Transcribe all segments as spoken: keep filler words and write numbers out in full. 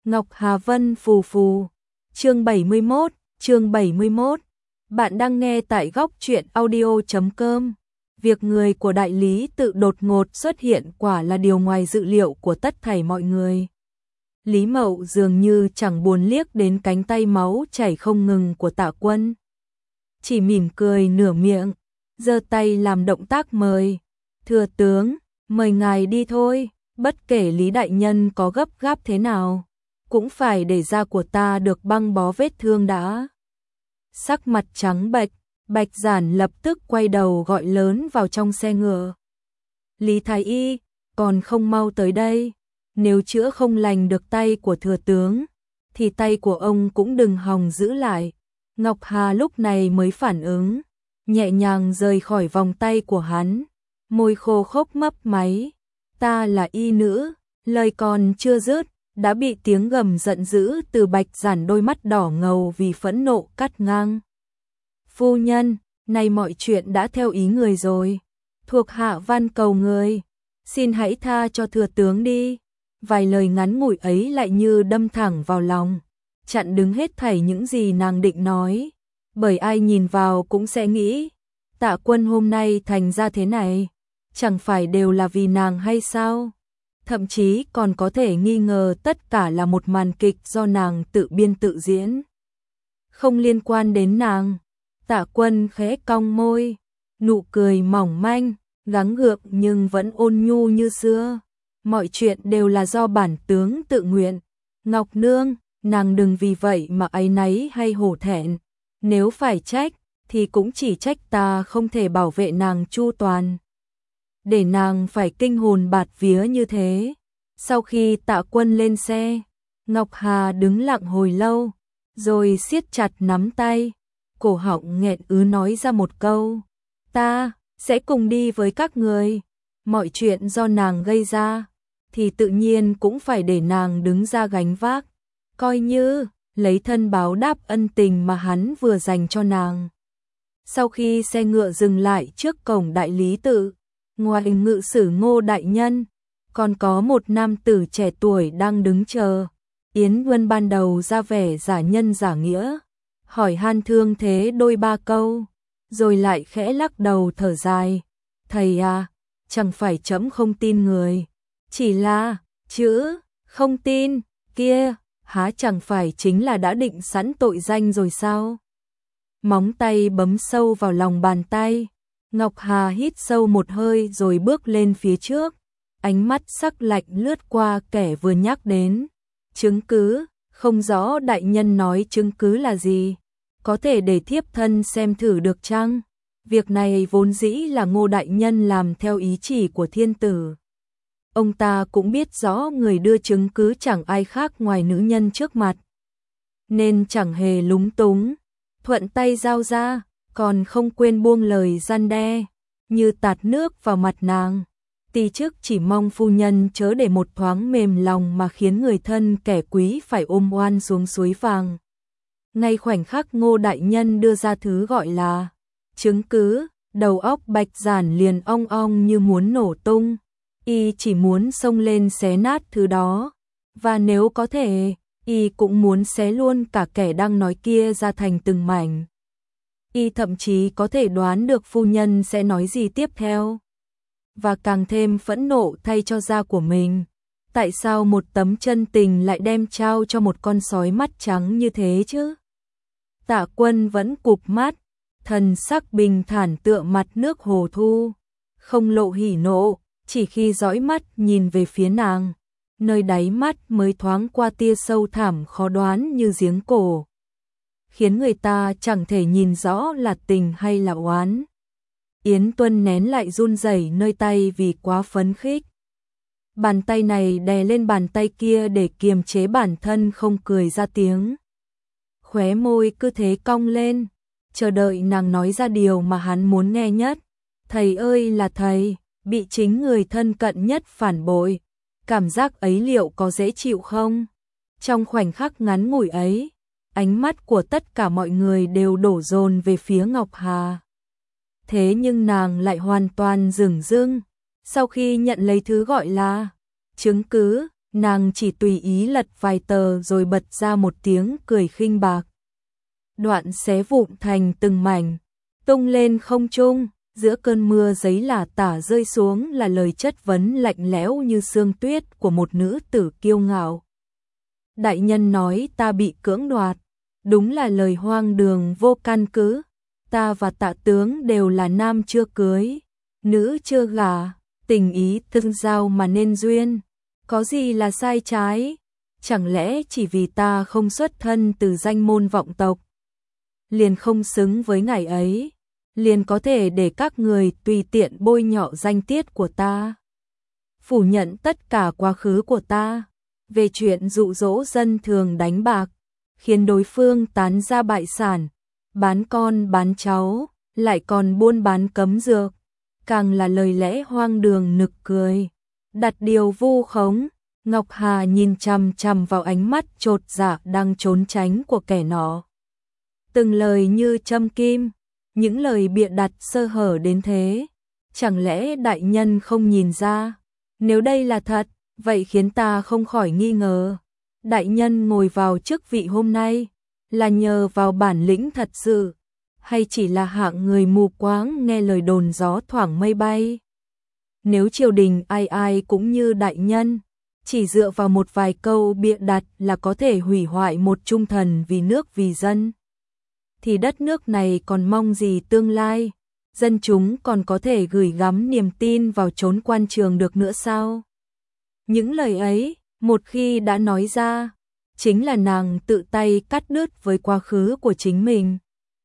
Ngọc Hà Vân phù phù. Chương bảy mươi mốt, chương bảy mươi mốt. Bạn đang nghe tại góc truyện audio chấm com. Việc người của đại lý tự đột ngột xuất hiện quả là điều ngoài dự liệu của tất thảy mọi người. Lý Mậu dường như chẳng buồn liếc đến cánh tay máu chảy không ngừng của Tạ Quân. Chỉ mỉm cười nửa miệng, giơ tay làm động tác mời. Thừa tướng, mời ngài đi thôi, bất kể Lý đại nhân có gấp gáp thế nào, cũng phải để da của ta được băng bó vết thương đã. Sắc mặt trắng bệch, Bạch Giản lập tức quay đầu gọi lớn vào trong xe ngựa. Lý Thái Y, còn không mau tới đây, nếu chữa không lành được tay của thừa tướng, thì tay của ông cũng đừng hòng giữ lại. Ngọc Hà lúc này mới phản ứng, nhẹ nhàng rời khỏi vòng tay của hắn, môi khô khốc mấp máy. Ta là y nữ, lời còn chưa dứt, đã bị tiếng gầm giận dữ từ Bạch Giản đôi mắt đỏ ngầu vì phẫn nộ cắt ngang. Phu nhân, nay mọi chuyện đã theo ý người rồi, thuộc hạ van cầu người, xin hãy tha cho thừa tướng đi. Vài lời ngắn ngủi ấy lại như đâm thẳng vào lòng, chặn đứng hết thảy những gì nàng định nói, bởi ai nhìn vào cũng sẽ nghĩ, Tạ Quân hôm nay thành ra thế này, chẳng phải đều là vì nàng hay sao? Thậm chí còn có thể nghi ngờ tất cả là một màn kịch do nàng tự biên tự diễn, không liên quan đến nàng. Tạ Quân khẽ cong môi, nụ cười mỏng manh, gắng gượng nhưng vẫn ôn nhu như xưa. Mọi chuyện đều là do bản tướng tự nguyện. Ngọc Nương, nàng đừng vì vậy mà áy náy hay hổ thẹn. Nếu phải trách, thì cũng chỉ trách ta không thể bảo vệ nàng chu toàn, để nàng phải kinh hồn bạt vía như thế. Sau khi Tạ Quân lên xe, Ngọc Hà đứng lặng hồi lâu, rồi siết chặt nắm tay, cổ họng nghẹn ứ nói ra một câu: ta sẽ cùng đi với các người. Mọi chuyện do nàng gây ra, thì tự nhiên cũng phải để nàng đứng ra gánh vác, coi như lấy thân báo đáp ân tình mà hắn vừa dành cho nàng. Sau khi xe ngựa dừng lại trước cổng đại lý tự, ngoài ngự sử Ngô đại nhân, còn có một nam tử trẻ tuổi đang đứng chờ. Yến Vân ban đầu ra vẻ giả nhân giả nghĩa, hỏi han thương thế đôi ba câu, rồi lại khẽ lắc đầu thở dài. Thầy à, chẳng phải trẫm không tin người, chỉ là chữ không tin kia há chẳng phải chính là đã định sẵn tội danh rồi sao? Móng tay bấm sâu vào lòng bàn tay, Ngọc Hà hít sâu một hơi rồi bước lên phía trước, ánh mắt sắc lạnh lướt qua kẻ vừa nhắc đến. Chứng cứ, không rõ đại nhân nói chứng cứ là gì, có thể để thiếp thân xem thử được chăng? Việc này vốn dĩ là Ngô đại nhân làm theo ý chỉ của thiên tử. Ông ta cũng biết rõ người đưa chứng cứ chẳng ai khác ngoài nữ nhân trước mặt, nên chẳng hề lúng túng, thuận tay giao ra, còn không quên buông lời răn đe, như tạt nước vào mặt nàng. Ti chức chỉ mong phu nhân chớ để một thoáng mềm lòng mà khiến người thân kẻ quý phải ôm oan xuống suối vàng. Ngay khoảnh khắc Ngô đại nhân đưa ra thứ gọi là chứng cứ, đầu óc Bạch Giản liền ong ong như muốn nổ tung. Y chỉ muốn xông lên xé nát thứ đó, và nếu có thể, Y cũng muốn xé luôn cả kẻ đang nói kia ra thành từng mảnh. Y thậm chí có thể đoán được phu nhân sẽ nói gì tiếp theo, và càng thêm phẫn nộ thay cho da của mình. Tại sao một tấm chân tình lại đem trao cho một con sói mắt trắng như thế chứ? Tạ Quân vẫn cụp mắt, thần sắc bình thản tựa mặt nước hồ thu, không lộ hỉ nộ, chỉ khi dõi mắt nhìn về phía nàng, nơi đáy mắt mới thoáng qua tia sâu thẳm khó đoán như giếng cổ, khiến người ta chẳng thể nhìn rõ là tình hay là oán. Yến Tuân nén lại run rẩy nơi tay vì quá phấn khích. Bàn tay này đè lên bàn tay kia để kiềm chế bản thân không cười ra tiếng. Khóe môi cứ thế cong lên, chờ đợi nàng nói ra điều mà hắn muốn nghe nhất. Thầy ơi là thầy, bị chính người thân cận nhất phản bội, cảm giác ấy liệu có dễ chịu không? Trong khoảnh khắc ngắn ngủi ấy, ánh mắt của tất cả mọi người đều đổ dồn về phía Ngọc Hà. Thế nhưng nàng lại hoàn toàn dửng dưng, sau khi nhận lấy thứ gọi là chứng cứ, nàng chỉ tùy ý lật vài tờ rồi bật ra một tiếng cười khinh bạc. Đoạn xé vụn thành từng mảnh, tung lên không trung, giữa cơn mưa giấy lả tả rơi xuống là lời chất vấn lạnh lẽo như sương tuyết của một nữ tử kiêu ngạo. Đại nhân nói ta bị cưỡng đoạt, đúng là lời hoang đường vô căn cứ. Ta và Tạ tướng đều là nam chưa cưới, nữ chưa gả, tình ý tương giao mà nên duyên, có gì là sai trái? Chẳng lẽ chỉ vì ta không xuất thân từ danh môn vọng tộc, liền không xứng với ngài ấy, liền có thể để các người tùy tiện bôi nhọ danh tiết của ta, phủ nhận tất cả quá khứ của ta, về chuyện dụ dỗ dân thường đánh bạc, khiến đối phương tán gia bại sản, bán con bán cháu, lại còn buôn bán cấm dược, càng là lời lẽ hoang đường nực cười, đặt điều vu khống. Ngọc Hà nhìn chằm chằm vào ánh mắt chột dạ đang trốn tránh của kẻ nọ. Từng lời như châm kim, những lời bịa đặt sơ hở đến thế, chẳng lẽ đại nhân không nhìn ra? Nếu đây là thật, vậy khiến ta không khỏi nghi ngờ. Đại nhân ngồi vào chức vị hôm nay, là nhờ vào bản lĩnh thật sự, hay chỉ là hạng người mù quáng nghe lời đồn gió thoảng mây bay? Nếu triều đình ai ai cũng như đại nhân, chỉ dựa vào một vài câu bịa đặt là có thể hủy hoại một trung thần vì nước vì dân, thì đất nước này còn mong gì tương lai, dân chúng còn có thể gửi gắm niềm tin vào chốn quan trường được nữa sao? Những lời ấy, một khi đã nói ra, chính là nàng tự tay cắt đứt với quá khứ của chính mình.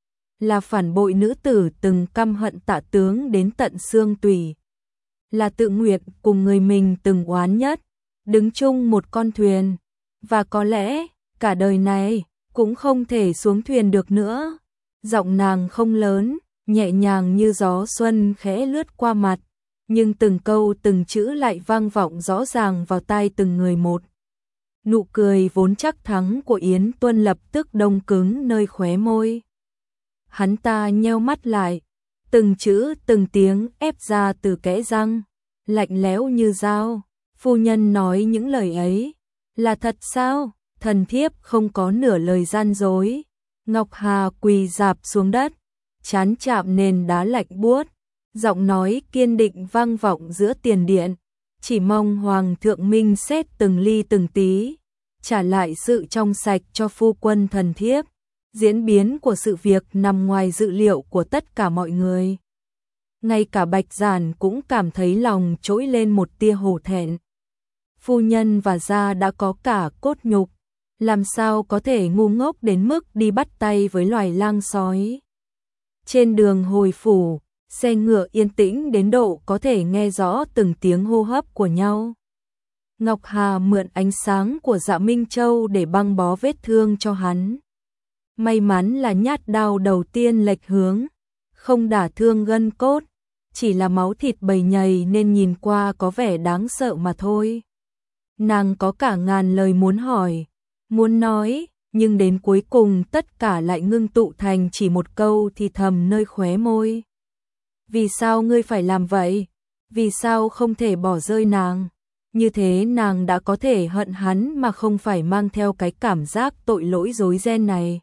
Là phản bội nữ tử từng căm hận Tạ tướng đến tận xương tủy. Là tự nguyện cùng người mình từng oán nhất, đứng chung một con thuyền, và có lẽ cả đời này cũng không thể xuống thuyền được nữa. Giọng nàng không lớn, nhẹ nhàng như gió xuân khẽ lướt qua mặt, nhưng từng câu từng chữ lại vang vọng rõ ràng vào tai từng người một. Nụ cười vốn chắc thắng của Yến Tuân lập tức đông cứng nơi khóe môi. Hắn ta nheo mắt lại, từng chữ từng tiếng ép ra từ kẽ răng, lạnh lẽo như dao. Phu nhân nói những lời ấy, là thật sao? Thần thiếp không có nửa lời gian dối. Ngọc Hà quỳ rạp xuống đất, trán chạm nền đá lạnh buốt, giọng nói kiên định vang vọng giữa tiền điện, chỉ mong hoàng thượng minh xét từng ly từng tí, trả lại sự trong sạch cho phu quân thần thiếp. Diễn biến của sự việc nằm ngoài dự liệu của tất cả mọi người. Ngay cả Bạch Giản cũng cảm thấy lòng trỗi lên một tia hổ thẹn. Phu nhân và gia đã có cả cốt nhục, làm sao có thể ngu ngốc đến mức đi bắt tay với loài lang sói. Trên đường hồi phủ, xe ngựa yên tĩnh đến độ có thể nghe rõ từng tiếng hô hấp của nhau. Ngọc Hà mượn ánh sáng của Dạ Minh Châu để băng bó vết thương cho hắn. May mắn là nhát đao đầu tiên lệch hướng, không đả thương gân cốt, chỉ là máu thịt bầy nhầy nên nhìn qua có vẻ đáng sợ mà thôi. Nàng có cả ngàn lời muốn hỏi, muốn nói, nhưng đến cuối cùng tất cả lại ngưng tụ thành chỉ một câu thì thầm nơi khóe môi. Vì sao ngươi phải làm vậy? Vì sao không thể bỏ rơi nàng? Như thế nàng đã có thể hận hắn mà không phải mang theo cái cảm giác tội lỗi rối ren này.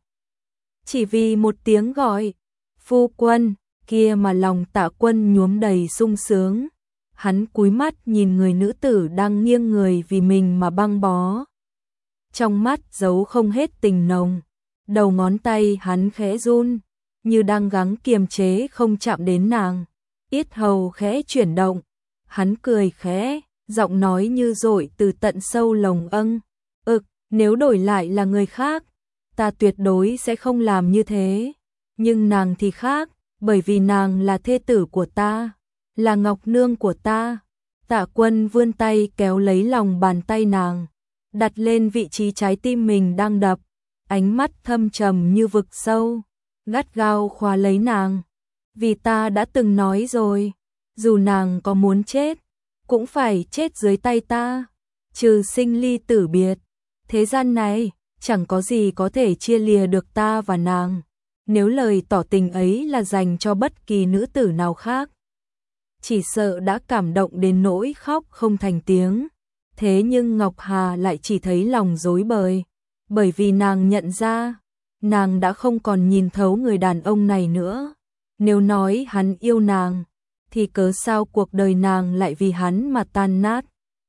Chỉ vì một tiếng gọi, phu quân, kia mà lòng Tạ Quân nhuốm đầy sung sướng. Hắn cúi mắt nhìn người nữ tử đang nghiêng người vì mình mà băng bó. Trong mắt giấu không hết tình nồng, đầu ngón tay hắn khẽ run, như đang gắng kiềm chế không chạm đến nàng. Yết hầu khẽ chuyển động, hắn cười khẽ, giọng nói như dội từ tận sâu lồng âng. Ực, nếu đổi lại là người khác, ta tuyệt đối sẽ không làm như thế. Nhưng nàng thì khác, bởi vì nàng là thê tử của ta, là ngọc nương của ta. Tạ Quân vươn tay kéo lấy lòng bàn tay nàng, đặt lên vị trí trái tim mình đang đập, ánh mắt thâm trầm như vực sâu, gắt gao khóa lấy nàng. Vì ta đã từng nói rồi, dù nàng có muốn chết, cũng phải chết dưới tay ta, trừ sinh ly tử biệt. Thế gian này, chẳng có gì có thể chia lìa được ta và nàng. Nếu lời tỏ tình ấy là dành cho bất kỳ nữ tử nào khác, chỉ sợ đã cảm động đến nỗi khóc không thành tiếng. Thế nhưng Ngọc Hà lại chỉ thấy lòng rối bời, bởi vì nàng nhận ra, nàng đã không còn nhìn thấu người đàn ông này nữa. Nếu nói hắn yêu nàng, thì cớ sao cuộc đời nàng lại vì hắn mà tan nát?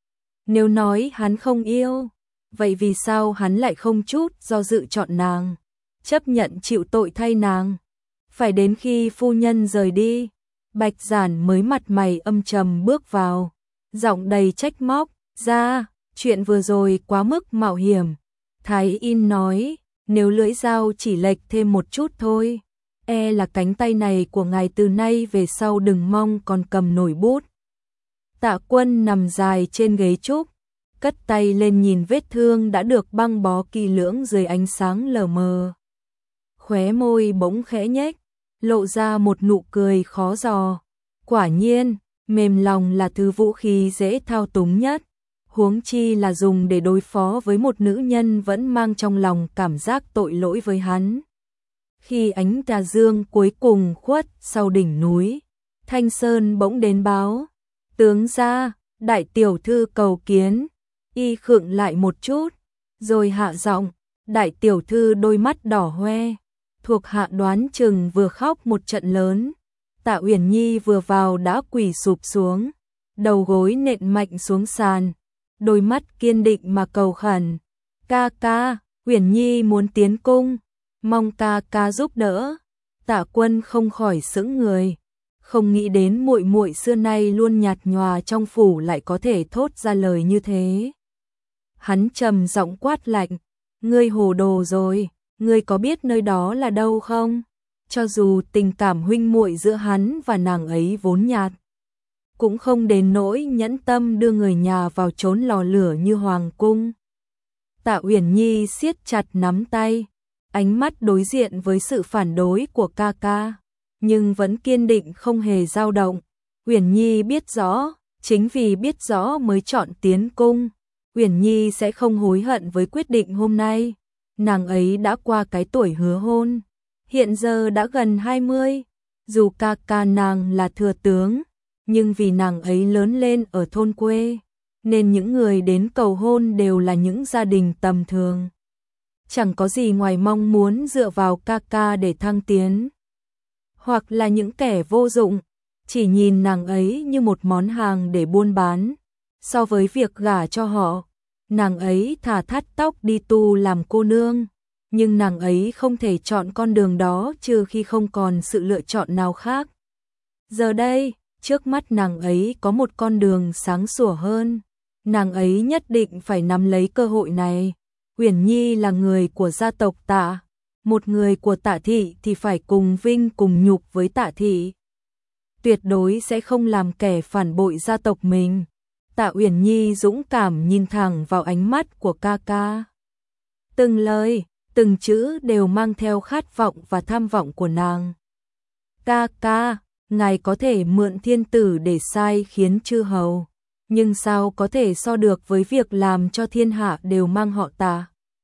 Nếu nói hắn không yêu, vậy vì sao hắn lại không chút do dự chọn nàng, chấp nhận chịu tội thay nàng? Phải đến khi phu nhân rời đi, Bạch Giản mới mặt mày âm trầm bước vào, giọng đầy trách móc, ra, chuyện vừa rồi quá mức mạo hiểm. Thái In nói, nếu lưỡi dao chỉ lệch thêm một chút thôi, e là cánh tay này của ngài từ nay về sau đừng mong còn cầm nổi bút. Tạ Quân nằm dài trên ghế trúc, cất tay lên nhìn vết thương đã được băng bó kỹ lưỡng dưới ánh sáng lờ mờ. Khóe môi bỗng khẽ nhếch, lộ ra một nụ cười khó dò. Quả nhiên, mềm lòng là thứ vũ khí dễ thao túng nhất, huống chi là dùng để đối phó với một nữ nhân vẫn mang trong lòng cảm giác tội lỗi với hắn. Khi ánh tà dương cuối cùng khuất sau đỉnh núi, Thanh Sơn bỗng đến báo, tướng gia, đại tiểu thư cầu kiến. Y khựng lại một chút, rồi hạ giọng, đại tiểu thư đôi mắt đỏ hoe, thuộc hạ đoán chừng vừa khóc một trận lớn. Tạ Uyển Nhi vừa vào đã quỳ sụp xuống, đầu gối nện mạnh xuống sàn, đôi mắt kiên định mà cầu khẩn, ca ca, Uyển Nhi muốn tiến cung, mong ca ca giúp đỡ. Tạ Quân không khỏi sững người, không nghĩ đến muội muội xưa nay luôn nhạt nhòa trong phủ lại có thể thốt ra lời như thế. Hắn trầm giọng quát lạnh, ngươi hồ đồ rồi, ngươi có biết nơi đó là đâu không? Cho dù tình cảm huynh muội giữa hắn và nàng ấy vốn nhạt, cũng không đến nỗi nhẫn tâm đưa người nhà vào trốn lò lửa như hoàng cung. Tạ Uyển Nhi siết chặt nắm tay, ánh mắt đối diện với sự phản đối của ca ca, nhưng vẫn kiên định không hề dao động. Uyển Nhi biết rõ, chính vì biết rõ mới chọn tiến cung. Uyển Nhi sẽ không hối hận với quyết định hôm nay. Nàng ấy đã qua cái tuổi hứa hôn, hiện giờ đã gần hai mươi. Dù ca ca nàng là thừa tướng, nhưng vì nàng ấy lớn lên ở thôn quê, nên những người đến cầu hôn đều là những gia đình tầm thường. Chẳng có gì ngoài mong muốn dựa vào ca ca để thăng tiến, hoặc là những kẻ vô dụng, chỉ nhìn nàng ấy như một món hàng để buôn bán. So với việc gả cho họ, nàng ấy thà thắt tóc đi tu làm cô nương, nhưng nàng ấy không thể chọn con đường đó trừ khi không còn sự lựa chọn nào khác. Giờ đây, trước mắt nàng ấy có một con đường sáng sủa hơn, nàng ấy nhất định phải nắm lấy cơ hội này. Uyển Nhi là người của gia tộc Tạ, một người của Tạ thị thì phải cùng vinh cùng nhục với Tạ thị, tuyệt đối sẽ không làm kẻ phản bội gia tộc mình. Tạ Uyển Nhi dũng cảm nhìn thẳng vào ánh mắt của ca ca. Từng lời, từng chữ đều mang theo khát vọng và tham vọng của nàng. Ca ca, ngài có thể mượn thiên tử để sai khiến chư hầu, nhưng sao có thể so được với việc làm cho thiên hạ đều mang họ Tạ.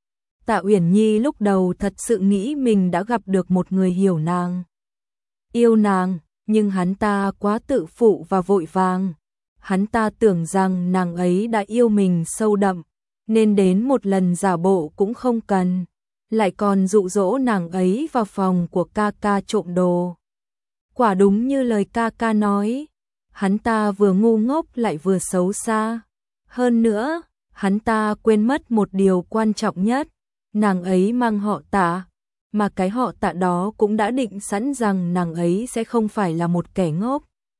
Tạ Uyển Nhi lúc đầu thật sự nghĩ mình đã gặp được một người hiểu nàng, yêu nàng, nhưng hắn ta quá tự phụ và vội vàng. Hắn ta tưởng rằng nàng ấy đã yêu mình sâu đậm, nên đến một lần giả bộ cũng không cần, lại còn dụ dỗ nàng ấy vào phòng của ca ca trộm đồ. Quả đúng như lời ca ca nói, hắn ta vừa ngu ngốc lại vừa xấu xa. Hơn nữa, hắn ta quên mất một điều quan trọng nhất, nàng ấy mang họ Tạ, mà cái họ Tạ đó cũng đã định sẵn rằng nàng ấy sẽ không phải là một kẻ ngốc.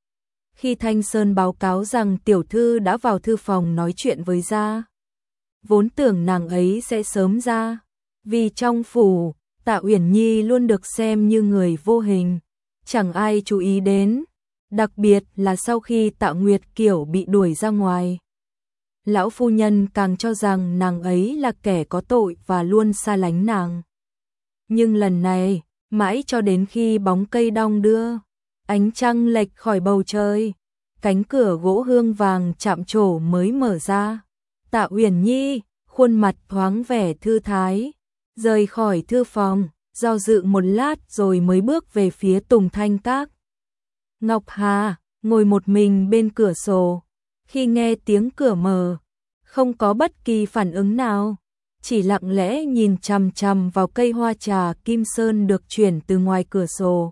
Khi Thanh Sơn báo cáo rằng tiểu thư đã vào thư phòng nói chuyện với gia, vốn tưởng nàng ấy sẽ sớm ra, vì trong phủ, Tạ Uyển Nhi luôn được xem như người vô hình, chẳng ai chú ý đến, đặc biệt là sau khi Tạ Nguyệt Kiểu bị đuổi ra ngoài. Lão phu nhân càng cho rằng nàng ấy là kẻ có tội và luôn xa lánh nàng. Nhưng lần này, mãi cho đến khi bóng cây đong đưa, ánh trăng lệch khỏi bầu trời, cánh cửa gỗ hương vàng chạm trổ mới mở ra. Tạ Uyển Nhi, khuôn mặt thoáng vẻ thư thái, rời khỏi thư phòng, do dự một lát rồi mới bước về phía Tùng Thanh Các. Ngọc Hà ngồi một mình bên cửa sổ, khi nghe tiếng cửa mở, không có bất kỳ phản ứng nào, chỉ lặng lẽ nhìn chằm chằm vào cây hoa trà kim sơn được chuyển từ ngoài cửa sổ.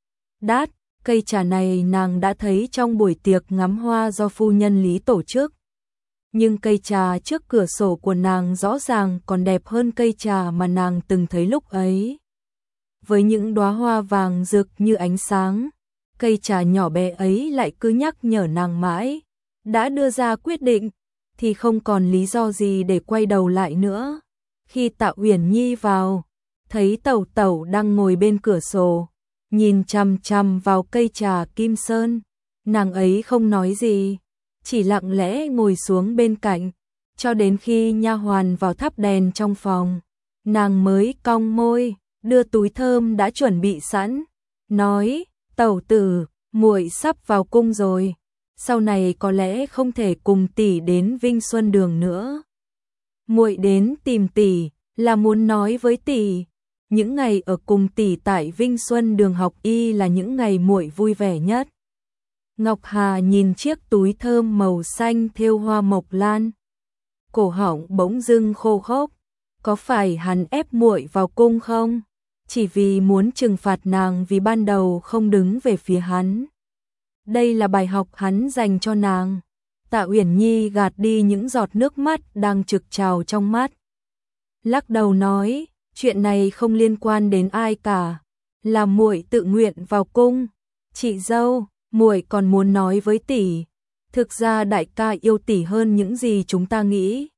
Đát, cây trà này nàng đã thấy trong buổi tiệc ngắm hoa do phu nhân Lý tổ chức. Nhưng cây trà trước cửa sổ của nàng rõ ràng còn đẹp hơn cây trà mà nàng từng thấy lúc ấy. Với những đóa hoa vàng rực như ánh sáng, cây trà nhỏ bé ấy lại cứ nhắc nhở nàng mãi. Đã đưa ra quyết định, thì không còn lý do gì để quay đầu lại nữa. Khi Tạ Uyển Nhi vào, thấy Tẩu Tẩu đang ngồi bên cửa sổ, nhìn chằm chằm vào cây trà kim sơn, nàng ấy không nói gì, chỉ lặng lẽ ngồi xuống bên cạnh, cho đến khi nha hoàn vào thắp đèn trong phòng, nàng mới cong môi, đưa túi thơm đã chuẩn bị sẵn, nói: "Tẩu tử, muội sắp vào cung rồi, sau này có lẽ không thể cùng tỷ đến Vinh Xuân Đường nữa. Muội đến tìm tỷ là muốn nói với tỷ, những ngày ở cùng tỷ tại Vinh Xuân Đường học y là những ngày muội vui vẻ nhất." Ngọc Hà nhìn chiếc túi thơm màu xanh thêu hoa mộc lan, cổ họng bỗng dưng khô khốc, có phải hắn ép muội vào cung không? Chỉ vì muốn trừng phạt nàng vì ban đầu không đứng về phía hắn. Đây là bài học hắn dành cho nàng. Tạ Uyển Nhi gạt đi những giọt nước mắt đang trực trào trong mắt. Lắc đầu nói, chuyện này không liên quan đến ai cả, là muội tự nguyện vào cung. Chị dâu, muội còn muốn nói với tỷ, thực ra đại ca yêu tỷ hơn những gì chúng ta nghĩ.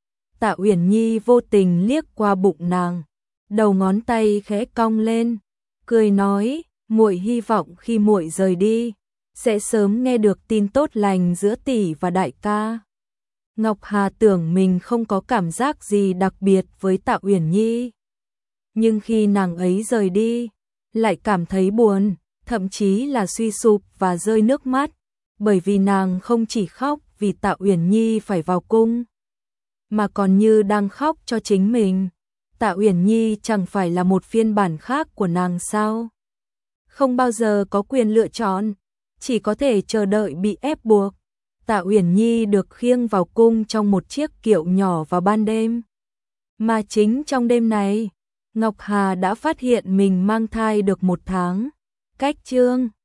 Tạ Uyển Nhi vô tình liếc qua bụng nàng, đầu ngón tay khẽ cong lên, cười nói, muội hy vọng khi muội rời đi, sẽ sớm nghe được tin tốt lành giữa tỷ và đại ca. Ngọc Hà tưởng mình không có cảm giác gì đặc biệt với Tạ Uyển Nhi, nhưng khi nàng ấy rời đi, lại cảm thấy buồn, thậm chí là suy sụp và rơi nước mắt, bởi vì nàng không chỉ khóc vì Tạ Uyển Nhi phải vào cung, mà còn như đang khóc cho chính mình. Tạ Uyển Nhi chẳng phải là một phiên bản khác của nàng sao? Không bao giờ có quyền lựa chọn, chỉ có thể chờ đợi bị ép buộc. Tạ Uyển Nhi được khiêng vào cung trong một chiếc kiệu nhỏ vào ban đêm. Mà chính trong đêm này, Ngọc Hà đã phát hiện mình mang thai được một tháng. Cách chương